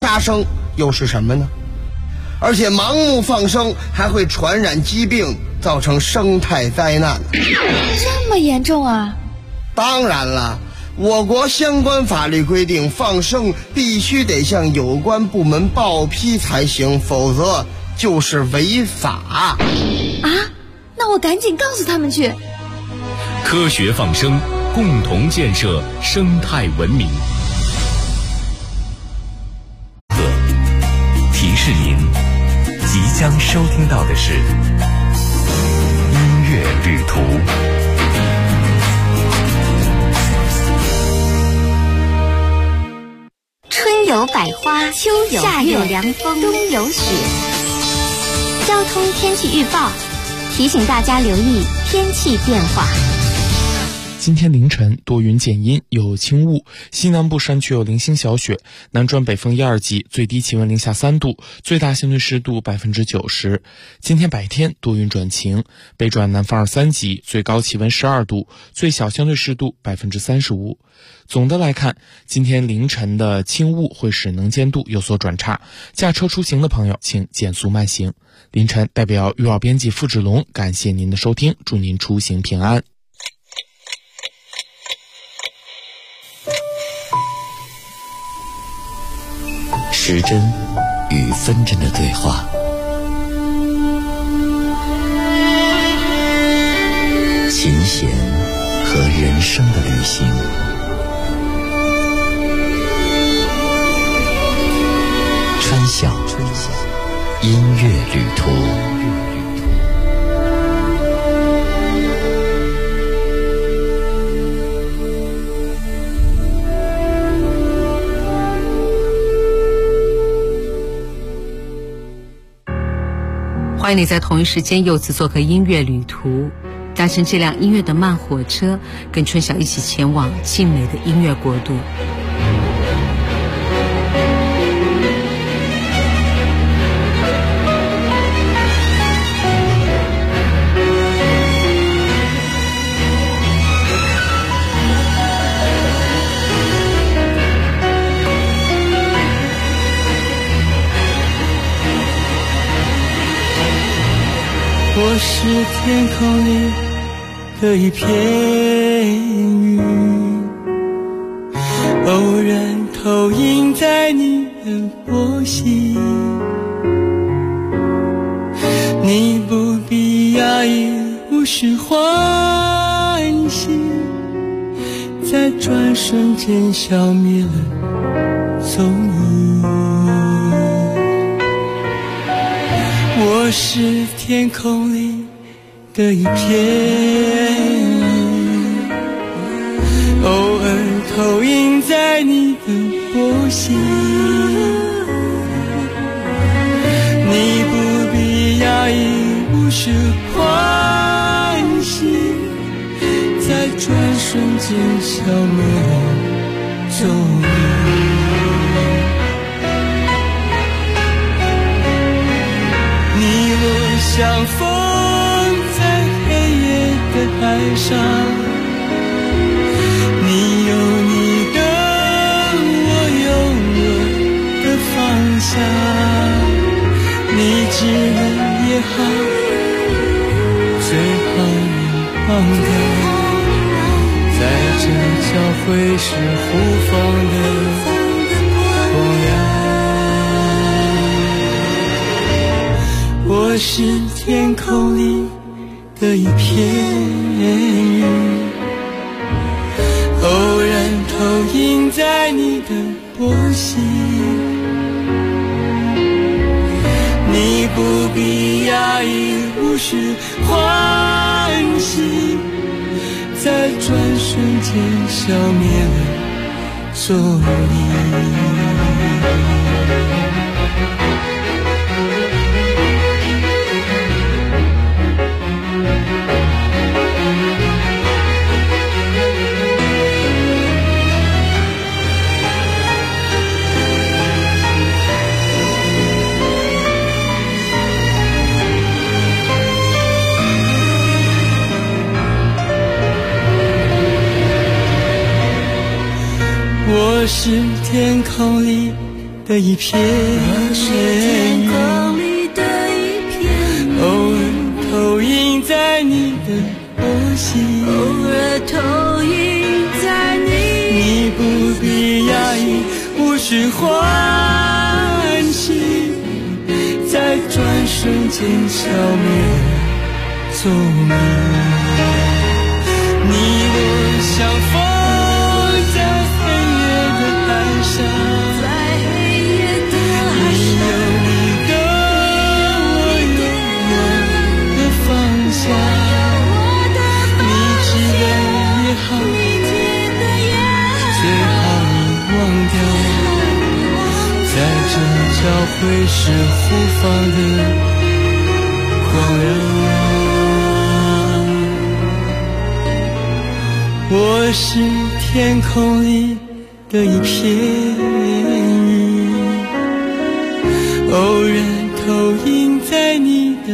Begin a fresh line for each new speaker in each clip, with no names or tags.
杀生又是什么呢？而且盲目放生还会传染疾病，造成生态灾难。
这么严重啊？
当然了，我国相关法律规定，放生必须得向有关部门报批才行，否则就是违法。
啊？那我赶紧告诉他们去。
科学放生，共同建设生态文明。
提示您，即将收听到的是音乐旅途。
春有百花，秋有夏有凉风，冬有雪。交通天气预报提醒大家留意天气变化。
今天凌晨多云见阴，有轻雾，西南部山区有零星小雪，南转北风1、2级，最低气温零下3度，最大相对湿度90%。今天白天多云转晴，北转南风2、3级，最高气温12度，最小相对湿度35%。总的来看，今天凌晨的轻雾会使能见度有所转差，驾车出行的朋友请减速慢行。凌晨代表预报编辑付志龙感谢您的收听，祝您出行平安。
时针与分针的对话，琴弦和人生的旅行，春晓音乐旅途。
欢迎你在同一时间又次做客音乐旅途，搭乘这辆音乐的慢火车，跟春晓一起前往静美的音乐国度。
我是天空里的一片云，偶然投影在你的波心，你不必讶异，无需欢喜，在转瞬间消灭了踪影。我是天空里的一片云，偶尔投影在你的波心，你不必讶异，无需欢喜，在转瞬间消灭了踪影。像风在黑夜的海上，你有你的，我有我的方向，你只能也好，最好远方的，在这交汇时互放的光亮。我是天空里的一片云，偶然投影在你的波心，你不必讶异，无需欢喜，在转瞬间消灭了踪影。我是天空里的一片，
我是天空里的一片，
偶尔投影在你的波心，
偶尔投影在
你不必压抑，无需欢喜，在转瞬间消灭踪影。你我相逢在黑夜的海上，
在黑夜的海
你
上，
有你的，我有我的方向，你记得也好，最好你忘掉，在这交汇时互放的光亮。我是天空里的一片云，偶然投影在你的，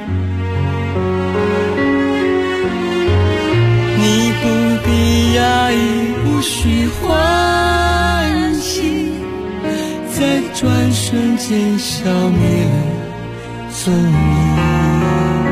你不必压抑，无需欢喜，在转瞬间消灭踪影，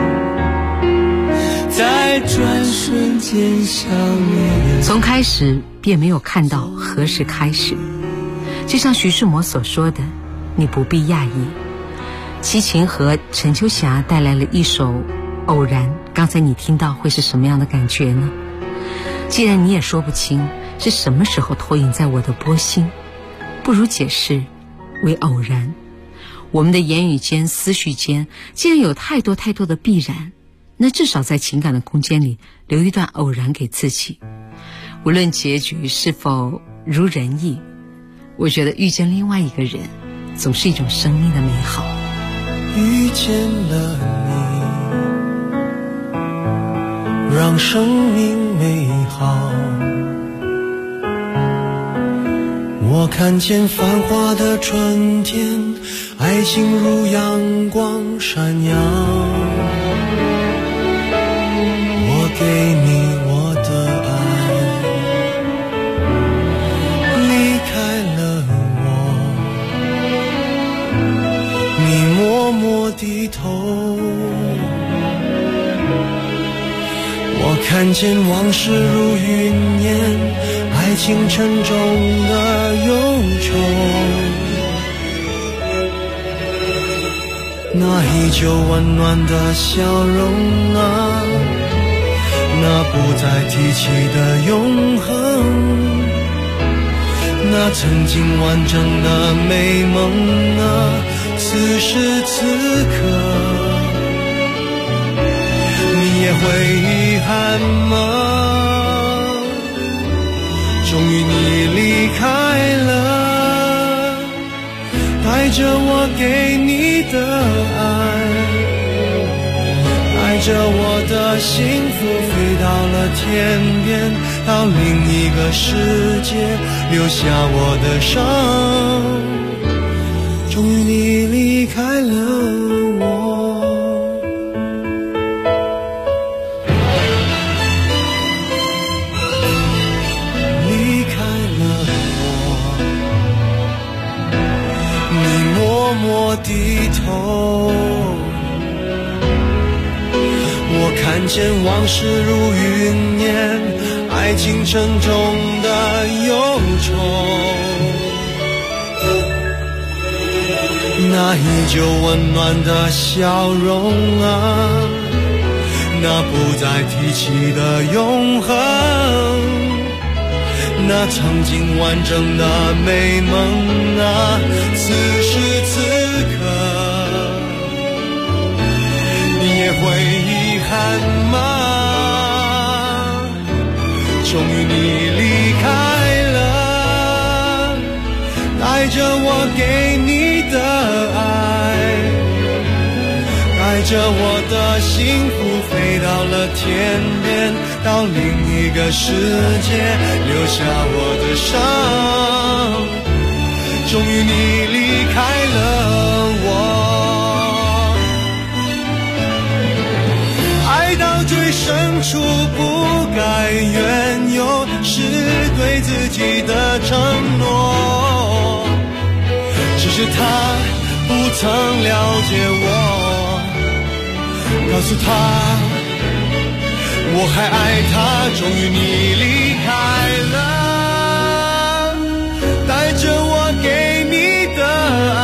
在转瞬间消灭。
从开始便没有看到何时开始，就像徐志摩所说的，你不必讶异。齐秦和陈秋霞带来了一首《偶然》，刚才你听到会是什么样的感觉呢？既然你也说不清是什么时候投影在我的波心，不如解释为偶然。我们的言语间、思绪间，既然有太多太多的必然，那至少在情感的空间里留一段偶然给自己。无论结局是否如人意，我觉得遇见另外一个人总是一种生命的美好。
遇见了你，让生命美好。我看见繁华的春天，爱情如阳光闪耀。我给你我的爱，离开了我，你默默低头。我看见往事如云烟，爱情沉重的忧愁。那依旧温暖的笑容啊，那不再提起的永恒，那曾经完整的美梦啊，此时此刻你也会遗憾吗？终于你离开了，带着我给你的爱，带着我的幸福飞到了天边，到另一个世界，留下我的伤。终于你离开了我，离开了我，你默默低头。我看见往事如云烟，爱情沉重的忧愁。那依旧温暖的笑容啊，那不再提起的永恒，那曾经完整的美梦啊，此时此刻你也会遗憾吗？终于你离开了，带着我给你的爱，带着我的幸福飞到了天边，到另一个世界，留下我的伤。终于你离开了我，爱到最深处不该缘由，是对自己的承诺。 是他不曾了解我，告诉他我还爱他。终于你离开了，带着我给你的爱，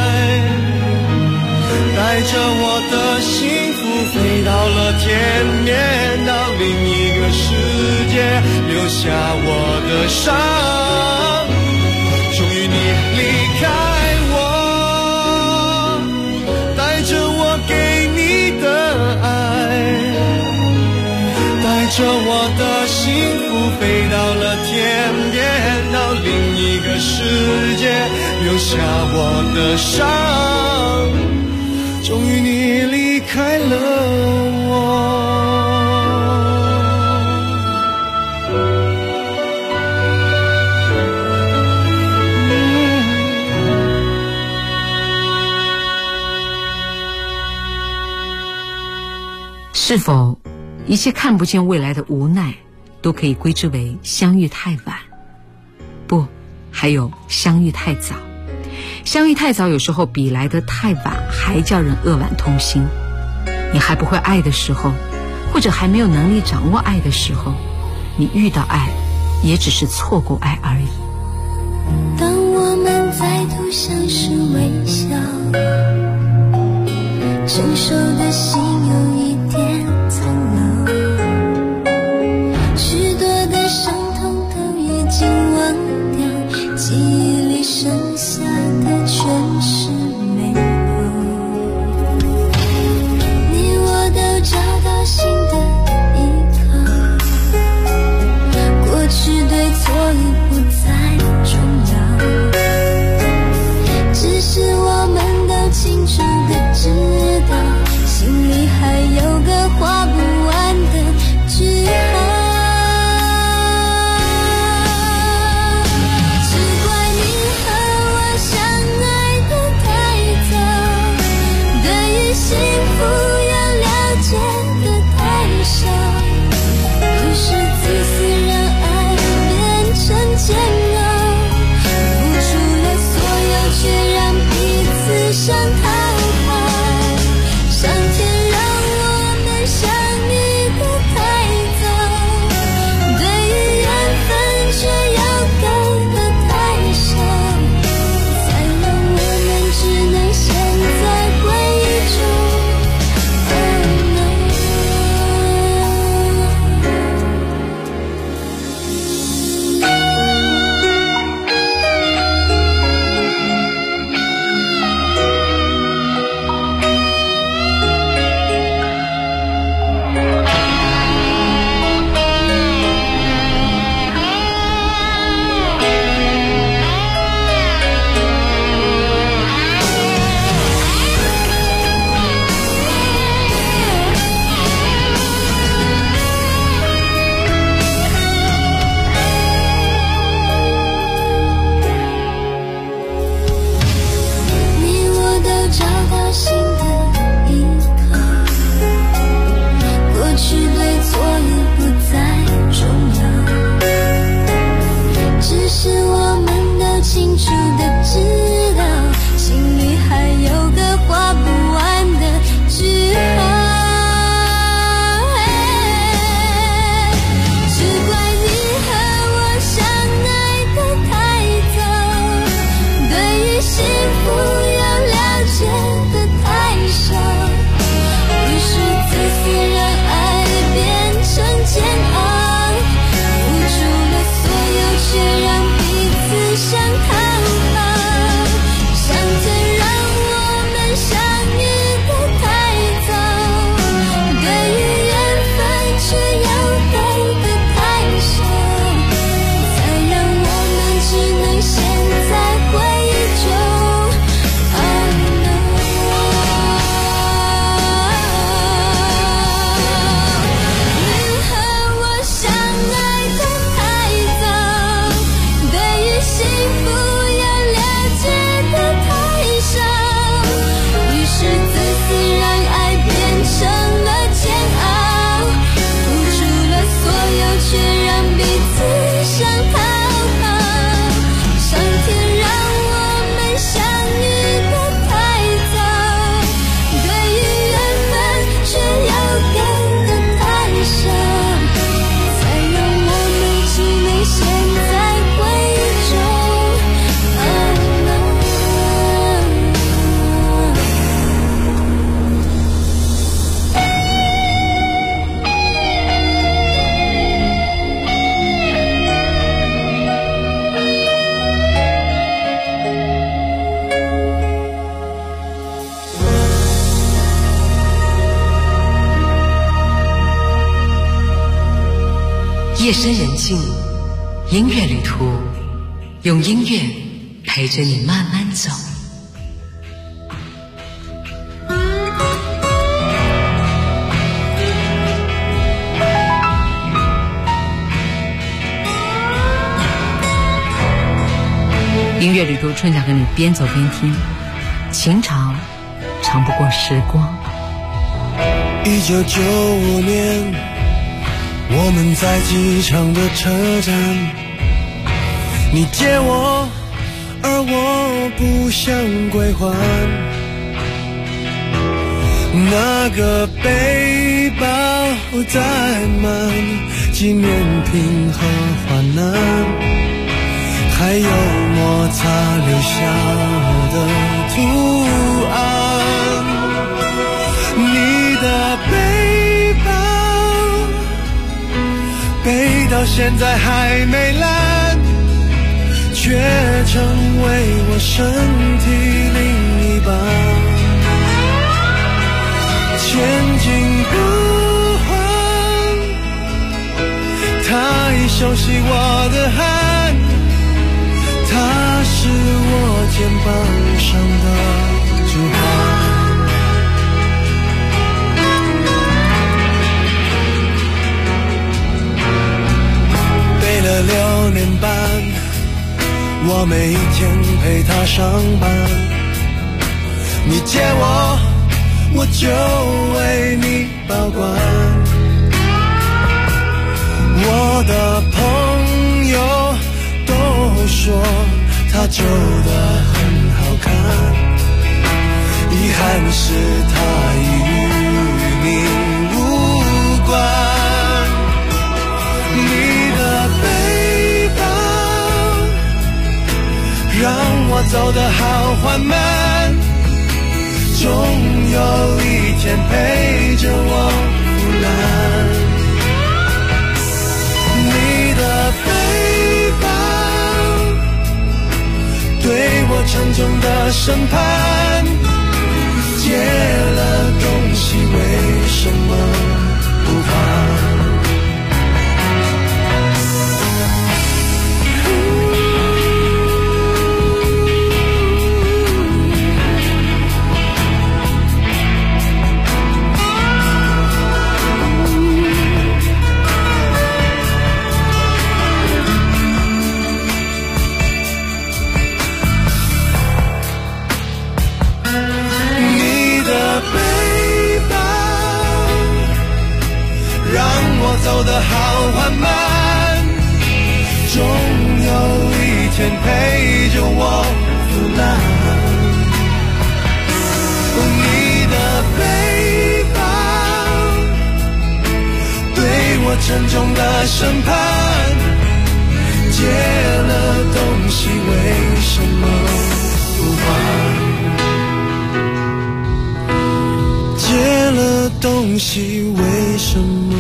带着我的幸福飞到了天边，到另一个世界，留下我的伤。终于你离开我，带着我给你的爱，带着我的幸福飞到了天边，到另一个世界，留下我的伤。终于你离开了我。
是否一切看不见未来的无奈都可以归之为相遇太晚？不，还有相遇太早。相遇太早有时候比来得太晚还叫人扼腕痛心。你还不会爱的时候，或者还没有能力掌握爱的时候，你遇到爱也只是错过爱而已。
当我们再度相视微笑，成熟的心有一点苍老，许多的伤痛都已经忘掉，记忆里剩下的全是美好。你我都找到新的依靠，过去对错已不再重要，只是我们都清楚的知道，心里还
夜深人静，音乐旅途，用音乐陪着你慢慢走。音乐旅途，春想和你边走边听，情长长不过时光。
1995年，我们在机场的车站，你借我，而我不想归还。那个背包载满纪念品和患难，还有摩擦留下的图案。你的背包背到现在还没烂，却成为我身体另一半。前进不换，他已熟悉我的汗，他是我肩膀上的指环。背了6年半，我每一天陪他上班。你借我，我就为你保管。我的朋友都说他旧的很好看，遗憾是他已与你无关。你的背包让我走得好缓慢，总有一天陪着我腐烂。你的背包对我沉重的审判，借了东西为什么不还？走得好缓慢，总有一天陪着我腐烂。你的背包对我沉重的审判，借了东西为什么不还？借了东西为什么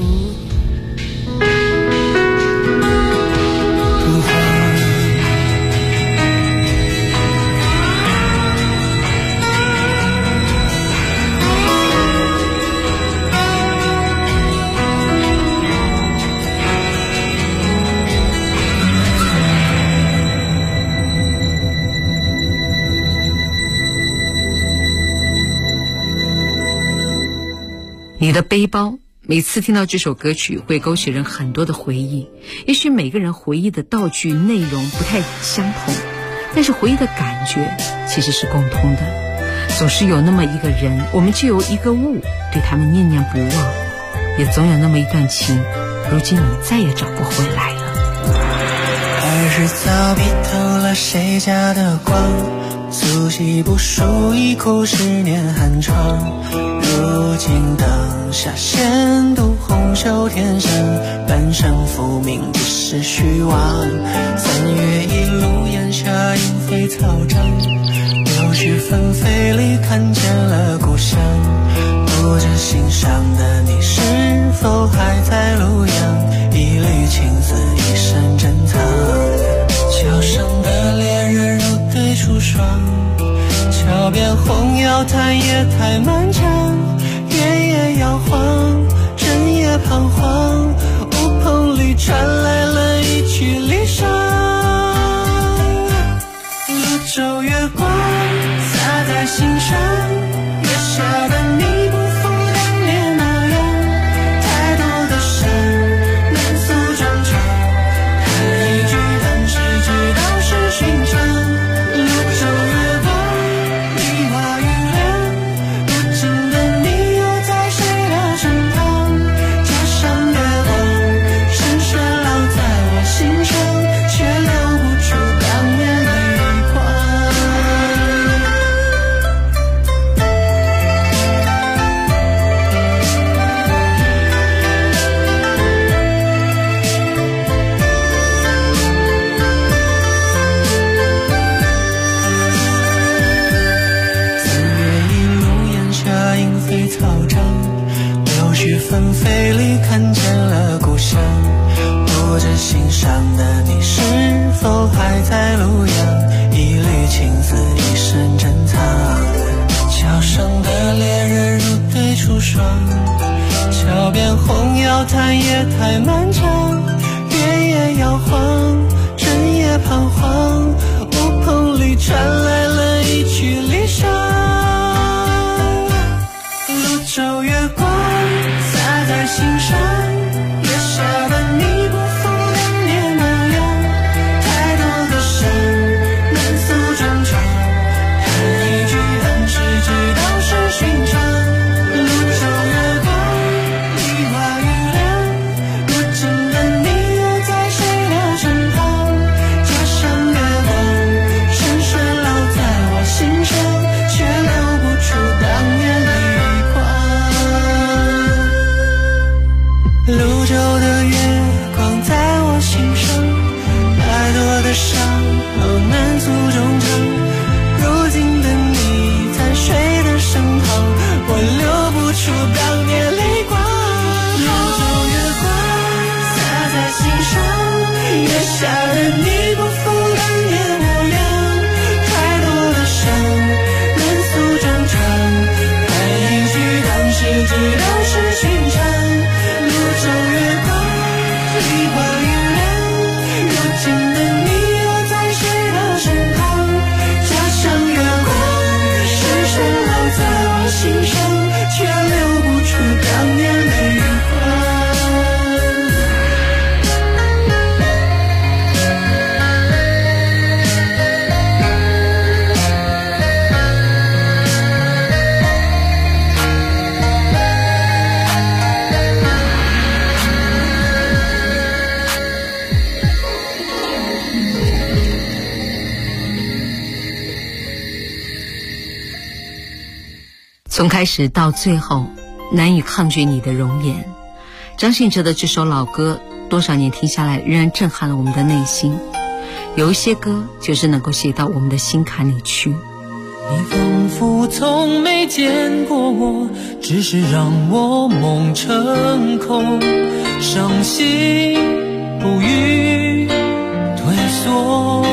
你的背包，每次听到这首歌曲会勾起人很多的回忆。也许每个人回忆的道具内容不太相同，但是回忆的感觉其实是共通的。总是有那么一个人，我们就有一个物，对他们念念不忘，也总有那么一段情，如今你再也找不回来了。
爱是早逼透了谁家的光，足迹不数已哭10年寒窗。如今灯下闲读红袖添香，半生浮名只是虚妄。3月一路檐下莺飞草长，柳絮纷飞里看见了故乡。不知心上的你是否还在路阳，一缕情丝一生珍藏。桥上的恋人如对出霜，桥边红药叹夜太漫长。夜夜摇晃，整夜彷徨，乌篷里传来了一曲离殇。泸州月光洒在心上，月下的你不负当年模样，太多的伤难诉衷肠，看一句当时知道是寻常。泸州月光一花雨凉，如今的你又在谁的身旁，加上月光深深烙在我心上，却留不出当年泪光。纷飞里看见了故乡，不知心上的你是否还在路阳，一缕情丝一生珍藏。桥上的恋人如对出霜，桥边红药叹夜太漫长，月夜摇晃，人也彷徨，乌篷里传来了一曲离殇。泸州月光在心上，月下的你不负当年模样，太多的伤难诉衷肠，看一句当时知道是寻常。泸州月光一花雨凉，如今的你又在谁的身旁，加上月光深深烙在我心上，却留不出当年泪光。泸州的月光在我心上，太多的伤好难诉衷肠，如今的你在谁的身旁，我留不出当年泪光。泸州月光洒在心上，月下的你不负当年模样，太多的伤难诉衷肠，看一句当时知道是寻常。泸州月光一花雨凉，如今的你又在谁的身旁，加上月光深深烙在我心上，却留不出当年泪光。
从开始到最后，难以抗拒你的容颜。张信哲的这首老歌，多少年听下来，仍然震撼了我们的内心。有一些歌，就是能够写到我们的心坎里去。
你仿佛从没见过我，只是让我梦成空，伤心不语退缩，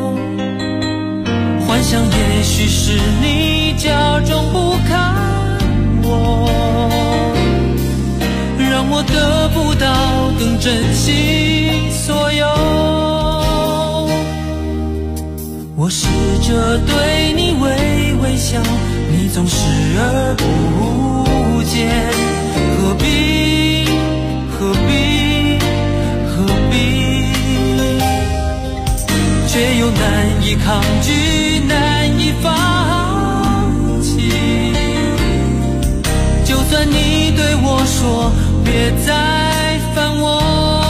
幻想也许是你假装不看我，让我得不到更珍惜所有。我试着对你微微笑，你总视而不见，何必何必何必，却又难以抗拒，难以放弃。就算你对我说别再烦我，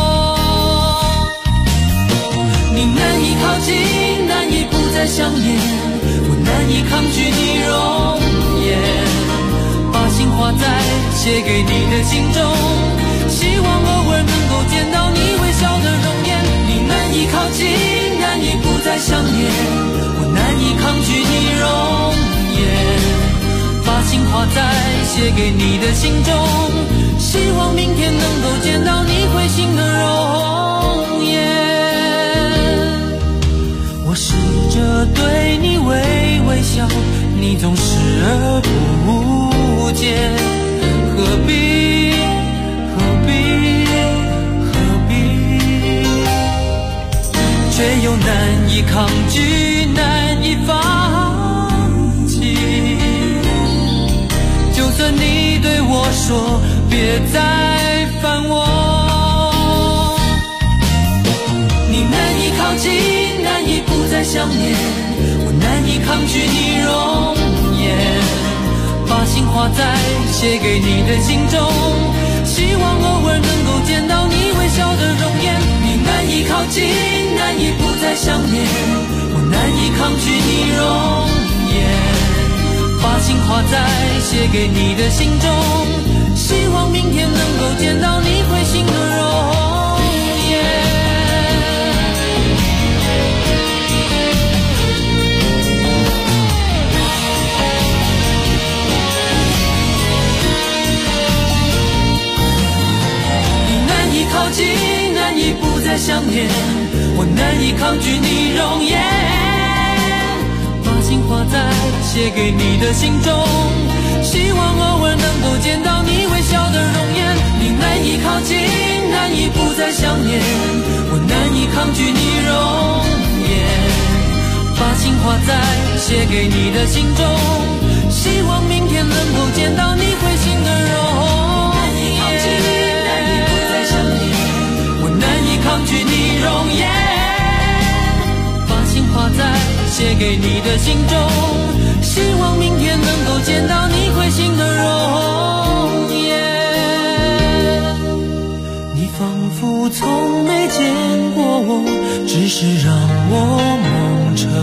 你难以靠近，难以不再想念，我难以抗拒你容颜，把心画在写给你的信中，希望偶尔能够见到你微笑的容颜。你难以靠近，难以不再想念，我难以抗拒你容颜，把心画在写给你的信中，希望明天能够见到你会心的容颜。我试着对你微微笑，你总视而不见，何必何必何必。 说，别再烦我。你难以靠近，难以不再想念，我难以抗拒你容颜，把心画在写给你的信中，希望偶尔能够见到你微笑的容颜。你难以靠近，难以不再想念，我难以抗拒你容颜，把心画在写给你的信中，希望明天能够见到你会心的容颜。靠近，难以不再想念，我难以抗拒你容颜，把心画在写给你的信中，希望偶尔能够见到你微笑的容颜。你难以靠近，难以不再想念，我难以抗拒你容颜，把心画在写给你的信中，希望明天能够见到你会心的容颜。难以抗拒你容颜，把心画在写给你的信中，希望明天能够见到你会心的容颜。你仿佛从没见过我，只是让我梦成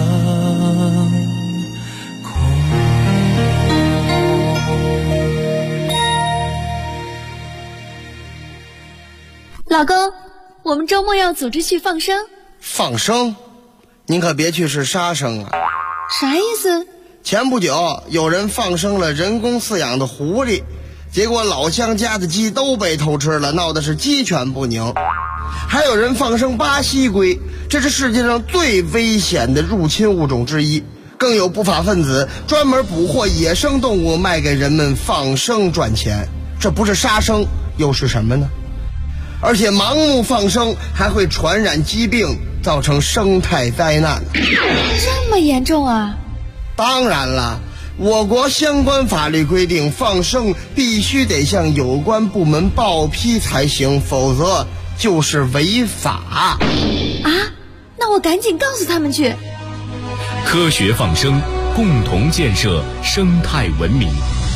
空。老公，我们周末要组织去放生。
放生？您可别去是杀生啊！
啥意思？
前不久有人放生了人工饲养的狐狸，结果老乡家的鸡都被偷吃了，闹得是鸡犬不宁。还有人放生巴西龟，这是世界上最危险的入侵物种之一。更有不法分子专门捕获野生动物卖给人们放生赚钱，这不是杀生又是什么呢？而且盲目放生还会传染疾病，造成生态灾难。
这么严重啊？
当然了，我国相关法律规定，放生必须得向有关部门报批才行，否则就是违法。
啊？那我赶紧告诉他们去。
科学放生，共同建设生态文明。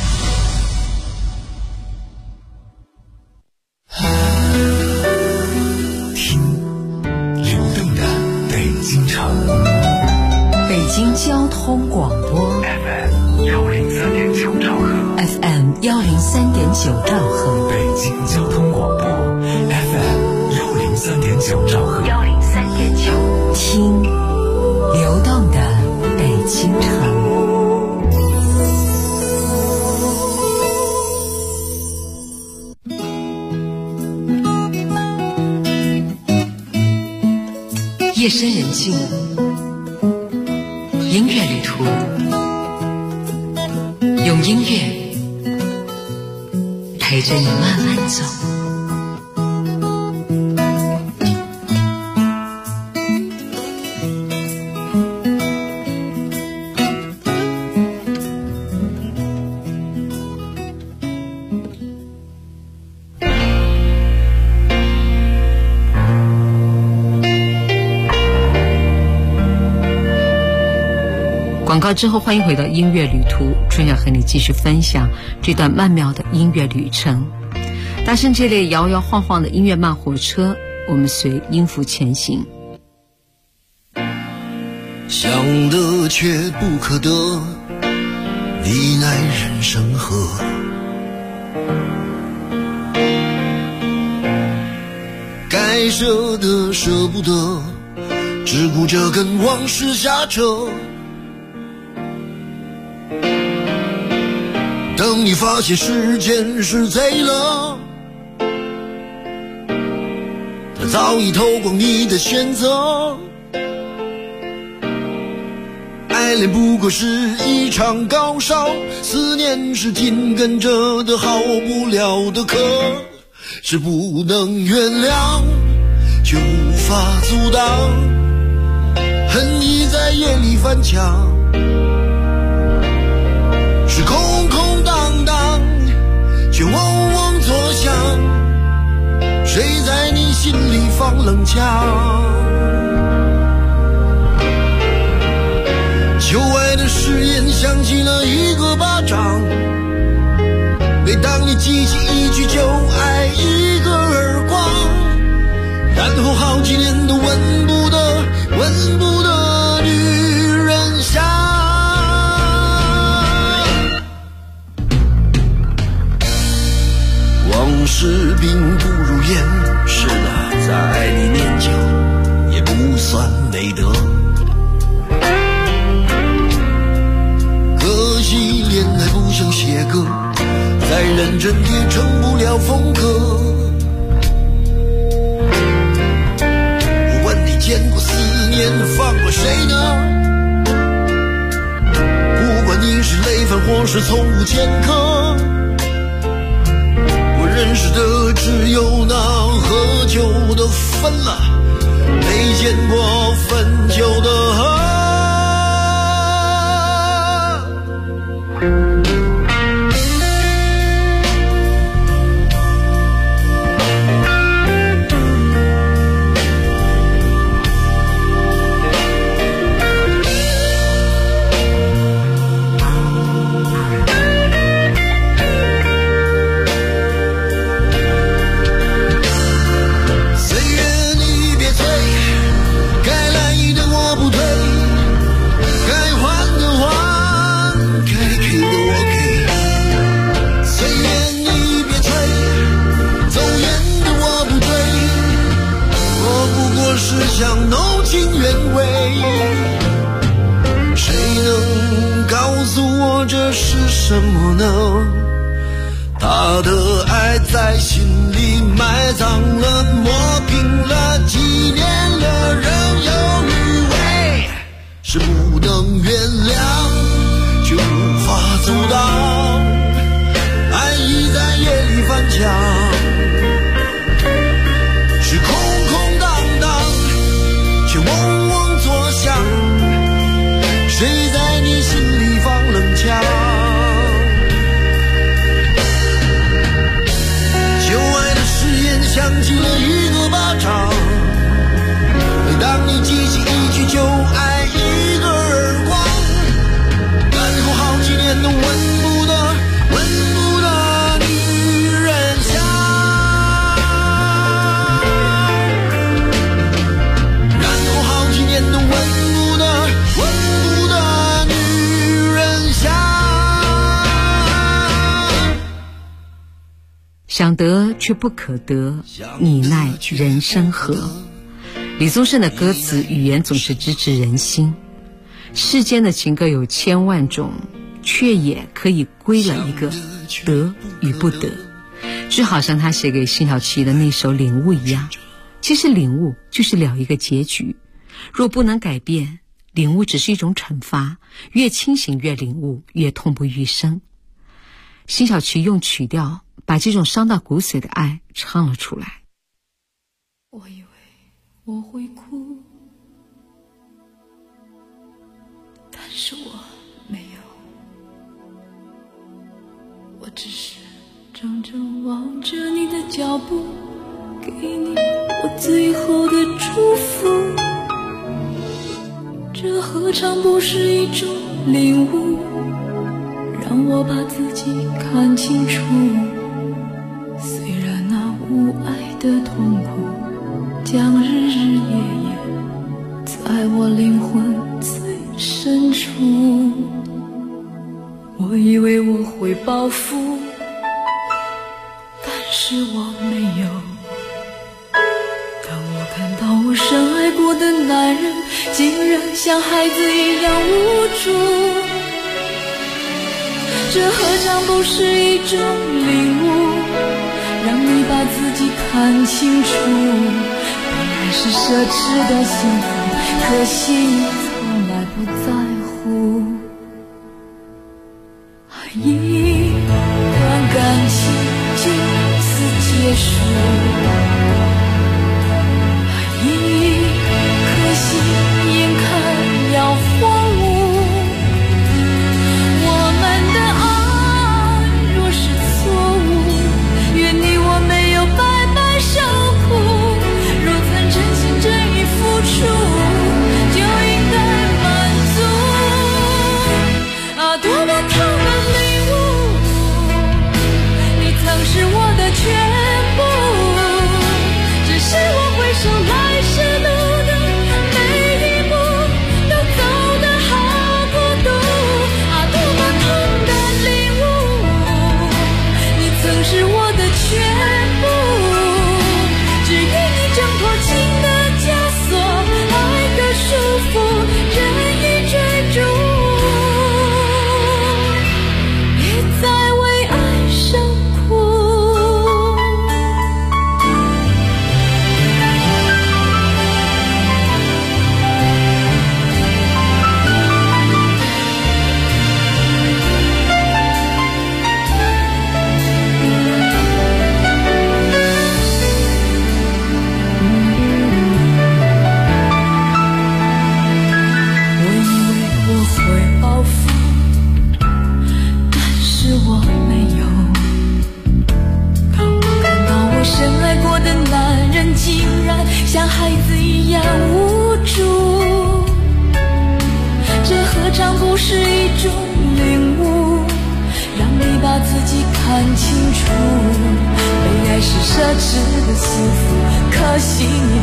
北京交通广播
FM 103.9兆赫
FM 103.9兆赫，
北京交通广播 FM 103.9兆赫
103.9，听流动的北京城。夜深人静，音乐旅途，用音乐陪着你慢慢走。广告之后，欢迎回到音乐旅途，春晓和你继续分享这段曼妙的音乐旅程。搭乘这列摇摇晃晃的音乐慢火车，我们随音符前行。
想得却不可得，你奈人生何？该舍的舍不得，只顾着跟往事瞎扯。等你发现时间是贼了，他早已偷光你的选择。爱恋不过是一场高烧，思念是紧跟着的好不了的渴，是不能原谅却无法阻挡，恨意在夜里翻墙，是空空荡荡却忘放冷枪。旧爱的誓言响起了一个巴掌，每当你记起一句就爱一个耳光，然后好几年都闻不得女人香。往事并不如烟，是的，再爱你念旧也不算美德。可惜恋爱不像写歌，再认真也成不了风格。我问你见过思念放过谁呢？不管你是累犯或是从无前科，我认识的只有那喝酒的分了，没见过分酒的喝。想浓情原味，谁能告诉我这是什么呢？他的爱在心里埋葬了，磨平了，几年了，仍有余味，是不能原谅，却无法阻挡，爱意在夜里翻墙，是空空荡荡，却嗡嗡作响，谁在你心里放冷枪？旧爱的誓言响起了一个巴掌，每当你记起一句就爱一个耳光，然后好几年都闻不得女人香，然后好几年都闻不得女人香。
想得却不可得，你奈人生何？李宗盛的歌词语言总是直指人心。世间的情歌有千万种，却也可以归了一个得与不得，就好像他写给辛晓琪的那首《领悟》一样。其实领悟就是了一个结局，若不能改变，领悟只是一种惩罚，越清醒越领悟，越痛不欲生。辛晓琪用曲调把这种伤到骨髓的爱唱了出来。
我以为我会哭，但是我没有，我只是怔怔望着你的脚步，给你我最后的祝福。这何尝不是一种领悟，让我把自己看清楚。虽然那无爱的痛苦将日日夜夜在我灵魂最深处，我以为我会报复，但是我没有。当我看到我深爱过的男人竟然像孩子一样无助，这何尝不是一种领悟，让你把自己看清楚。本来是奢侈的幸福，可惜你从来不在乎。一段感情就此结束，一颗心眼看要荒芜。我们的爱若是错误，愿你我没有白白受苦。若曾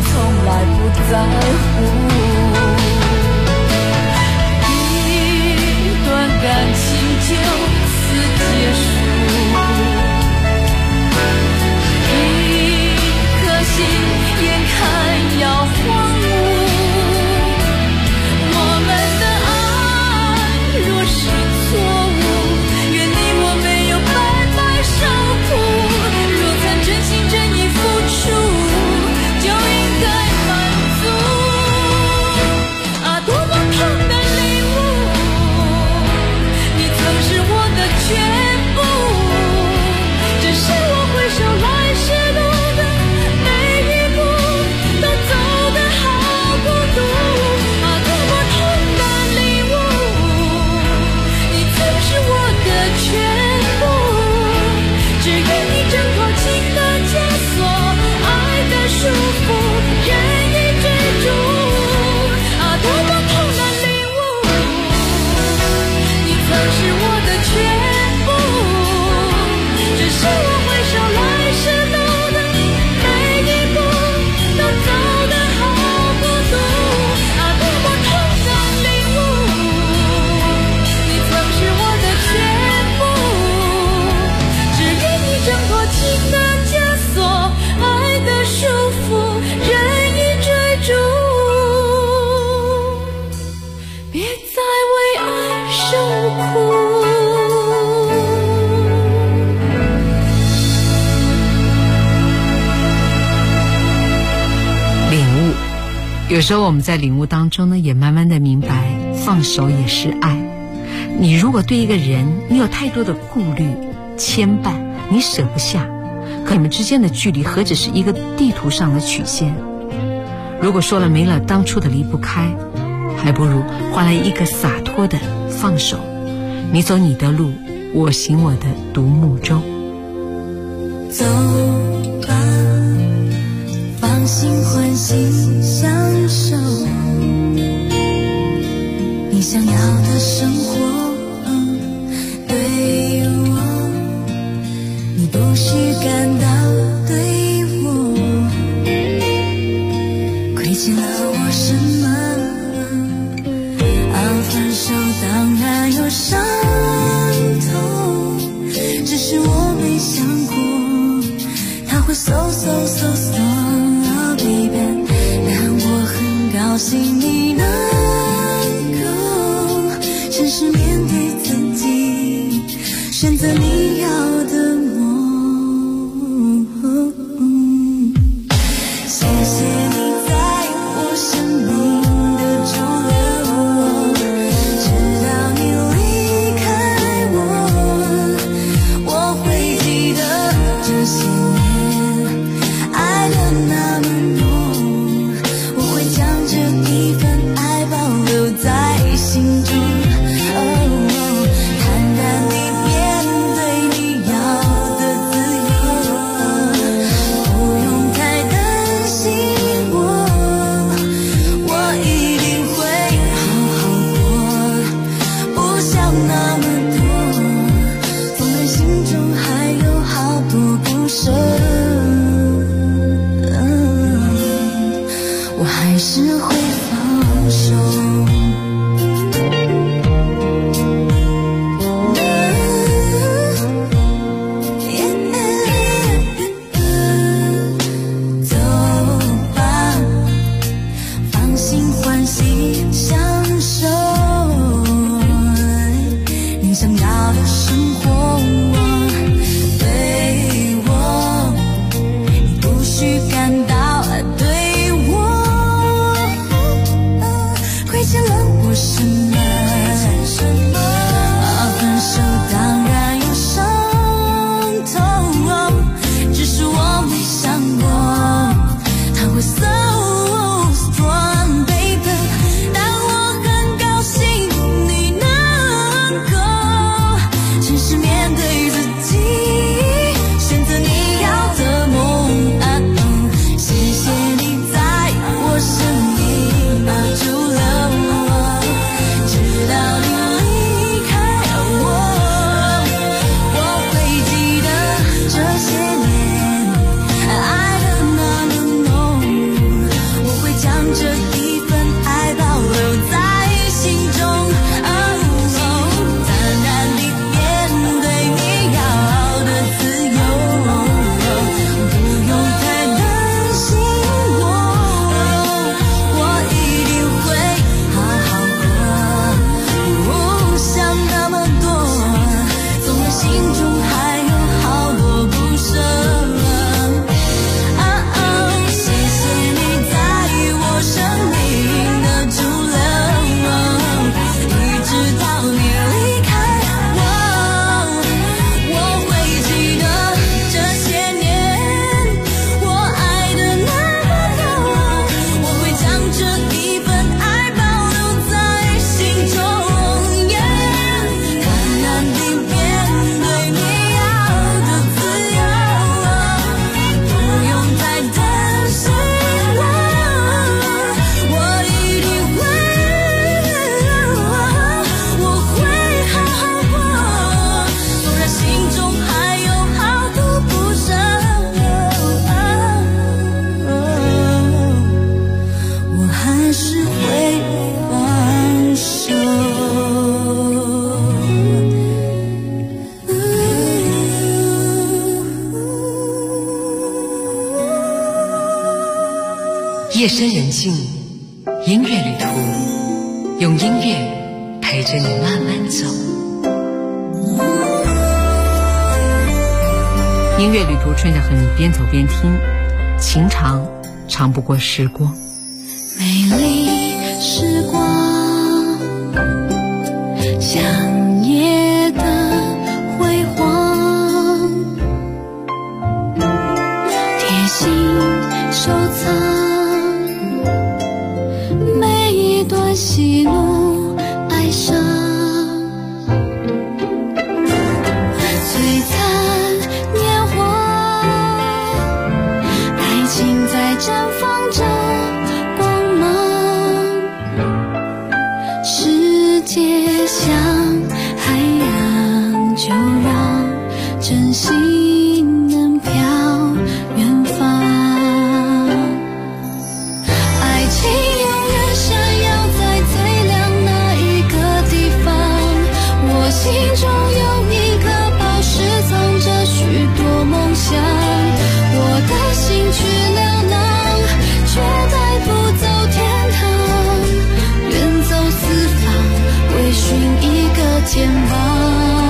从来不在乎。一段感情就此结束，一颗心眼看要荒芜。我们的爱若是错误，愿你我没有白白受苦。若曾真心真意付出，就应该满足。啊，多么痛的领悟，你曾是我的全部，只是我回首来时路的每一步，都走得好孤独。啊，多么痛的领悟，你曾是我的全部，只愿你挣脱情的枷锁，爱的束缚，任意追逐。啊，多么痛的领悟，你曾是我的全部，只是我回首来时路的每一步，都走得好孤独。啊，多么痛的领悟，你曾是我的全部，只愿你挣脱情的枷锁，爱的束缚，任意追逐。别再为爱受苦。
领悟，有时候我们在领悟当中呢，也慢慢的明白，放手也是爱。你如果对一个人，你有太多的顾虑、牵绊，你舍不下，可你们之间的距离何止是一个地图上的曲线？如果说了没了当初的离不开，还不如换来一个洒脱的放手。你走你的路，我行我的独木舟。
走吧，放心欢喜享受你想要的生活。对我，你不需感到对我亏欠了我什么。分手当然有伤痛，只是我没想过他会so strong, baby。 但我很高兴你能够诚实面对自己，选择你要的梦。谢谢你在我生命的驻留，直到你离开我会记得这些年爱的那么浓，我会将这一份爱保留在心中。坦然地面对你要的自由，不用太担心我一定会好过，不想那么多，纵然心中还有好多不舍，我还是会放手。走吧，放心欢喜享受你想要的生活。对我，你不需感到对我亏欠了我什么。分手当然有伤痛，只是我没想过他会so strong, baby。 但我很高兴你能够诚实面
夜深人静，音乐旅途，用音乐陪着你慢慢走。音乐旅途顺着和你边走边听，情长长不过时光。
美丽时光，像夜的辉煌，贴心收藏每一段喜怒哀伤，璀璨年华，爱情在绽放着光芒，世界像海洋，就让真心能飘远方。爱情永远闪耀在最亮那一个地方，我心中有一颗宝石，藏着许多梦想。我的心去流浪，却带不走天堂，远走四方，追寻一个肩膀。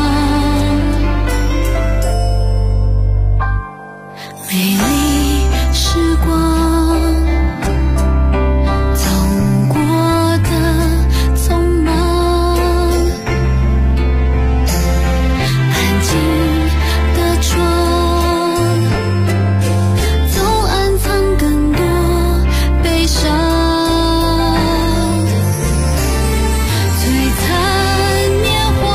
美丽时光，走过的匆忙，安静的窗，总暗藏更多悲伤。璀璨年华，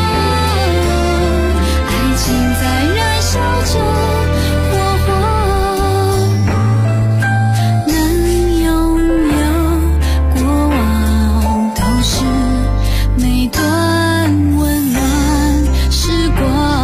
爱情在燃烧着火花，能拥有过往，都是每段温暖时光。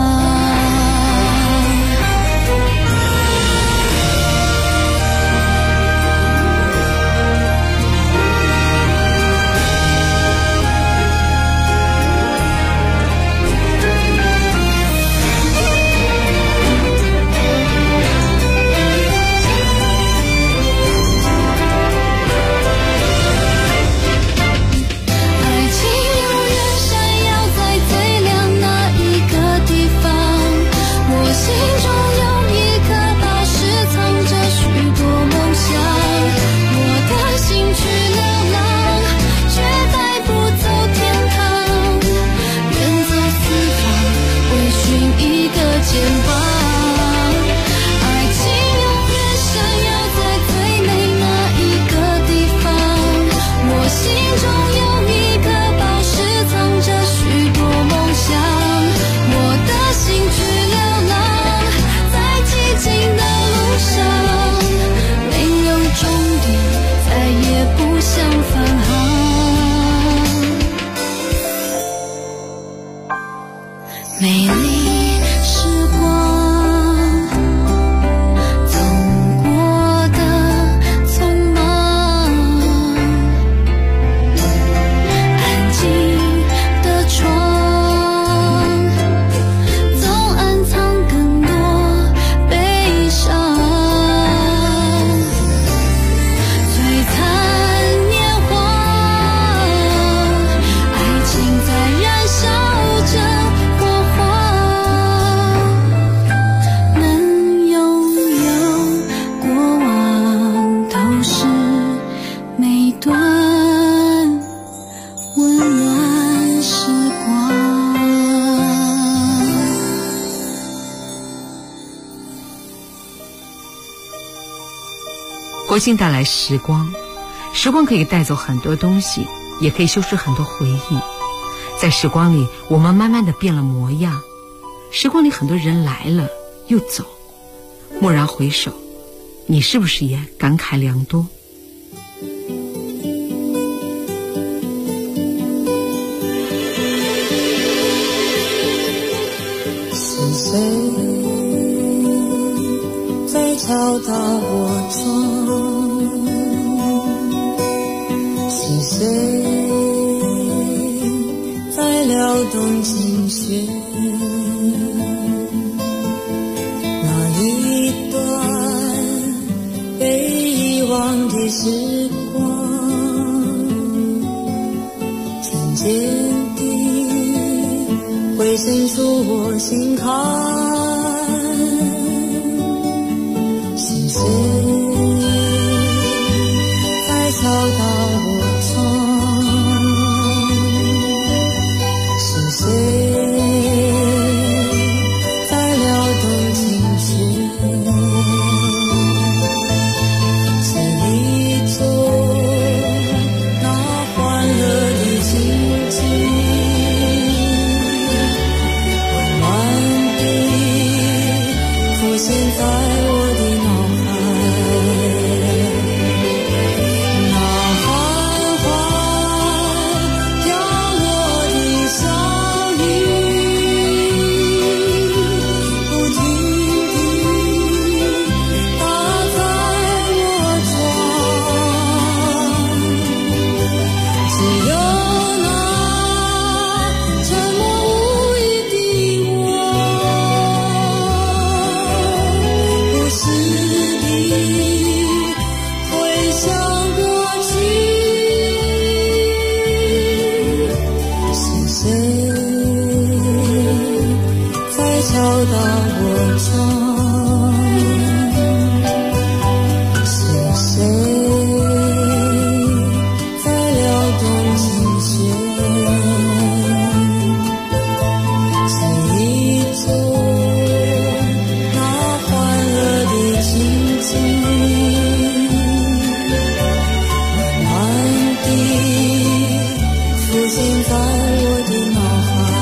爱情永远闪耀在最亮那一个地方，我心中有一颗宝石，藏着许多梦想。我的心去流浪，却带不走天堂，远走四方，追寻一个肩膀。爱情永远闪耀在最美那一个地方，我心中有一颗宝石，藏着许多梦想。我的心去流浪，在寂静的路上，没有终点，再也不想返航。美丽时光，走过的匆忙，安静的窗，总暗藏更多悲伤。璀璨年华，爱情在燃烧着火花，能拥有过往，都是每段温暖时光。
国庆带来时光，时光可以带走很多东西，也可以修饰很多回忆。在时光里，我们慢慢的变了模样。时光里很多人来了又走，蓦然回首，你是不是也感慨良多？
是谁在敲打我窗？是谁在撩动琴弦？那一段被遗忘
的时光，渐渐地会深出我心坎，是谁在敲打我窗？是谁在撩动琴弦？这一座那欢乐的情景，温暖地浮现在我的脑海。那缓缓飘落的小雨，不停地打在我窗，只有那沉默无语的我，不时地回想过去。是谁在敲打我窗？是谁在撩动琴弦？这一座那欢乐的情景，慢慢地浮现在我的脑海。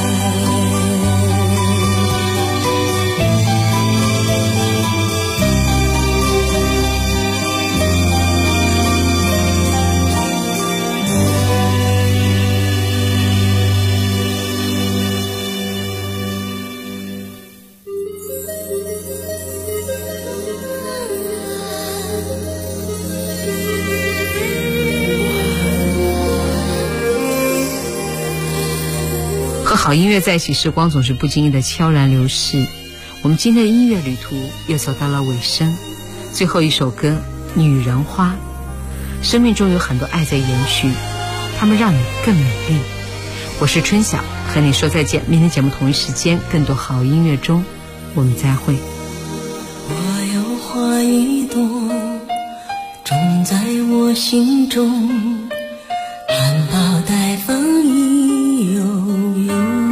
和好音乐在一起，时光总是不经意的悄然流逝。我们今天的音乐旅途又走到了尾声，最后一首歌《女人花》。生命中有很多爱在延续，它们让你更美丽。我是春晓，和你说再见。明天节目同一时间，更多好音乐中，我们再会。
我有花一朵，种在我心中，含苞待放意悠悠，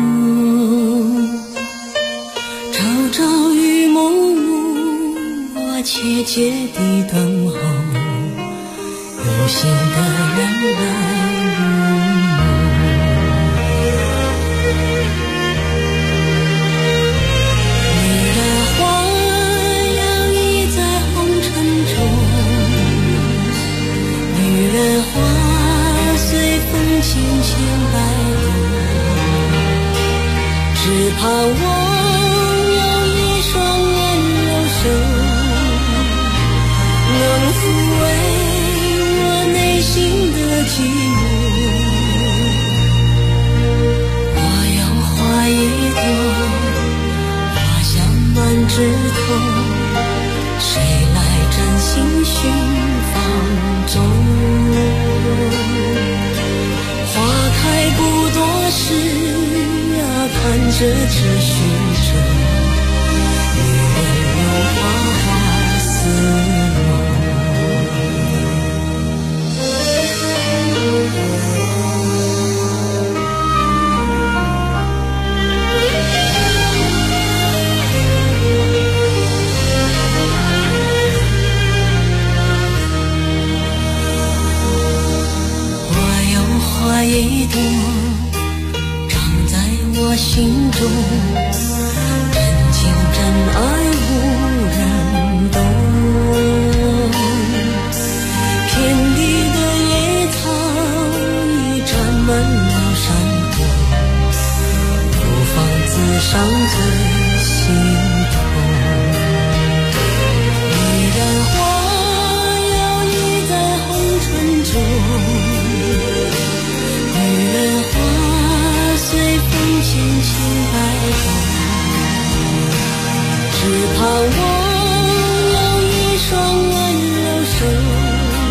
朝朝与暮暮，我切切地等候，有心的人来入轻轻摆动，只盼望有一双温柔手，能抚慰我内心的寂寞。我有花一朵，花香暖枝头，谁来真心寻芳踪？花开不多时啊，看着只虚着，女人有花花似梦。花一朵，长在我心中，真情真爱无人懂。遍地的野草已占满了山坡，不妨自伤最心痛。女人花摇曳在红尘中，女人花随风轻轻摆动，只盼望有一双温柔手。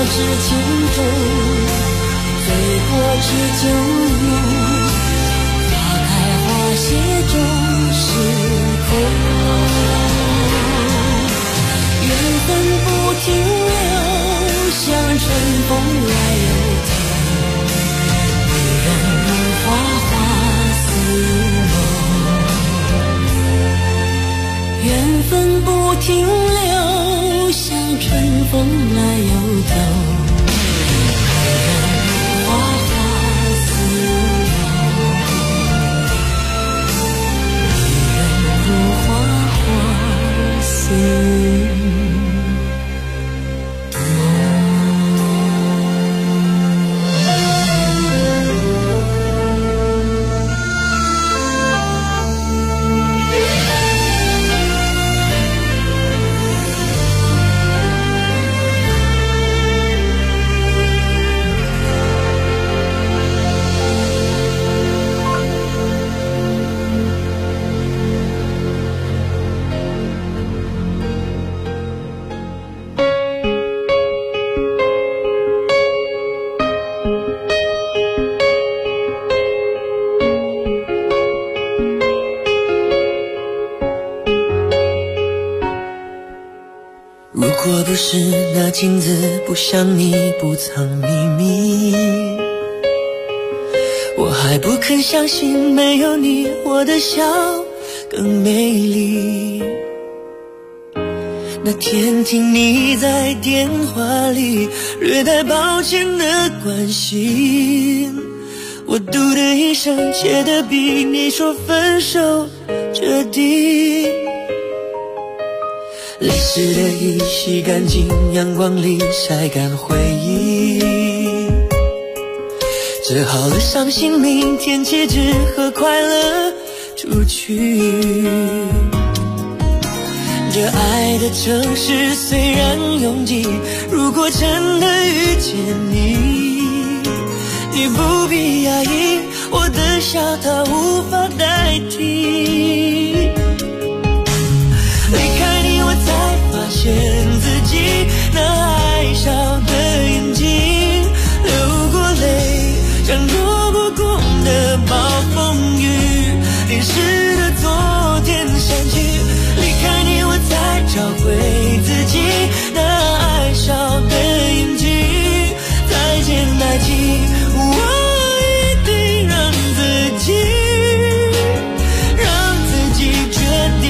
是情深，醉过知酒浓，花开花谢终是空。缘分不停留，像春风来又走，女人如花花似梦。缘分不停留，像春风来又走，女人如花花似梦，女人如花花似
如果不是那镜子不像你不藏秘密，我还不肯相信没有你我的笑更美丽。那天听你在电话里略带抱歉的关心，我嘟的一声写的比你说分手彻底。泪湿的衣洗干净，阳光里晒干回忆，折好了伤心，明天起只和快乐出去。这爱的城市虽然拥挤，如果真的遇见你，你不必压抑，我的笑它无法代替。离开你我才发现自己那爱笑的眼睛，流过泪像躲不过的暴风雨，淋湿的昨天删去。离开你我才找回自己那爱笑的眼睛，再见代替我一定让自己决定。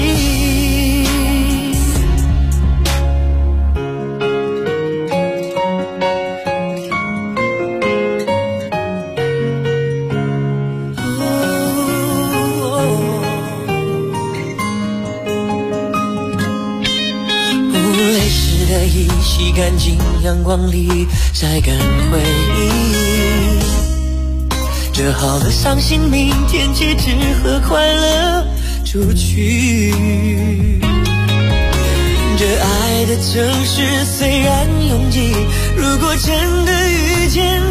洗干净，阳光里晒干回忆，折好了伤心，明天起只和快乐出去。这爱的城市虽然拥挤，如果真的遇见